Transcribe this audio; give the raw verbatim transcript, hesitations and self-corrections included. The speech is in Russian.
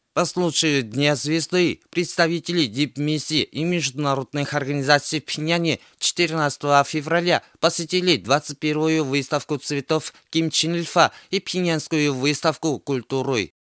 По случаю Дня Звезды представители дипмиссии и международных организаций в Пхеньяне четырнадцатого февраля посетили двадцать первую выставку цветов Ким Чен Ильфа и Пхеньянскую выставку культуры.